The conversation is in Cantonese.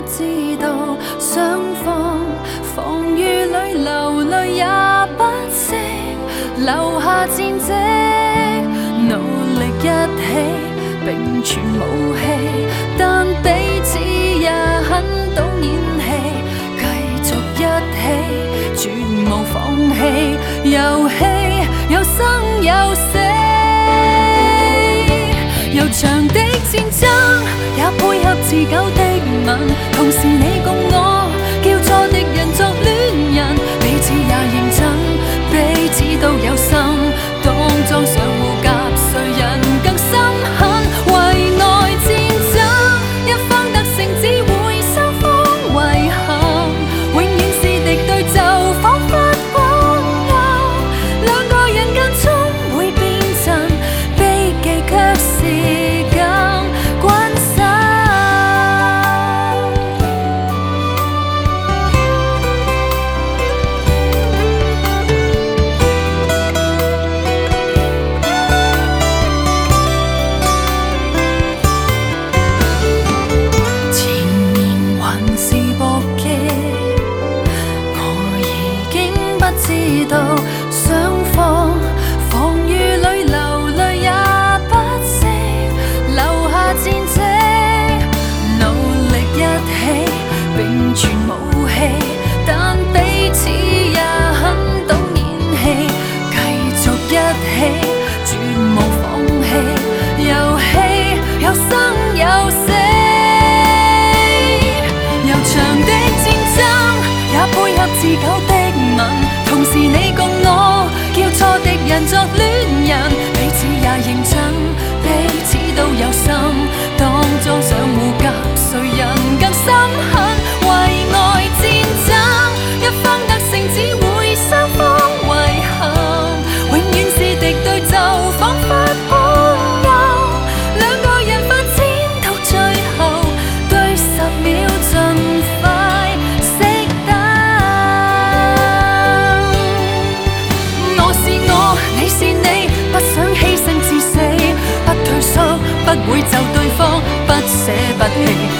知道想放，防御里流泪也不息，留下战绩，努力一起并存武器，但彼此也很懂演戏，继续一起，绝无放弃，游戏有生有死。悠长的战争，也配合持久的吻。同时你共我，叫错敌人作恋人，彼此也認真，彼此都有心。當裝上護甲，誰人更心狠？為愛戰爭，一方得勝只會雙方遺憾，永遠是敵對就彷彿光陰，兩個人間終會變陣，悲劇卻是更關心。前面還是搏擊，我已經不知道想放，防御裏流淚也不息，留下戰績，努力一起並存武器，但彼此也很懂演戲，繼續一起，絕無放棄，遊戲有生有死。悠長的戰爭，也配合持久的吻，同時你共我，叫錯敵人作戀人，彼此也認真，彼此都有心，當裝上護甲，誰人更心狠？為愛戰爭，一方得勝只會雙方遺憾，永遠是敵對就彷彿光陰，兩個人發展到最後，對10秒盡快熄燈。我是我，你是你，不想犧牲至死，不退縮，不會就對方不捨不棄。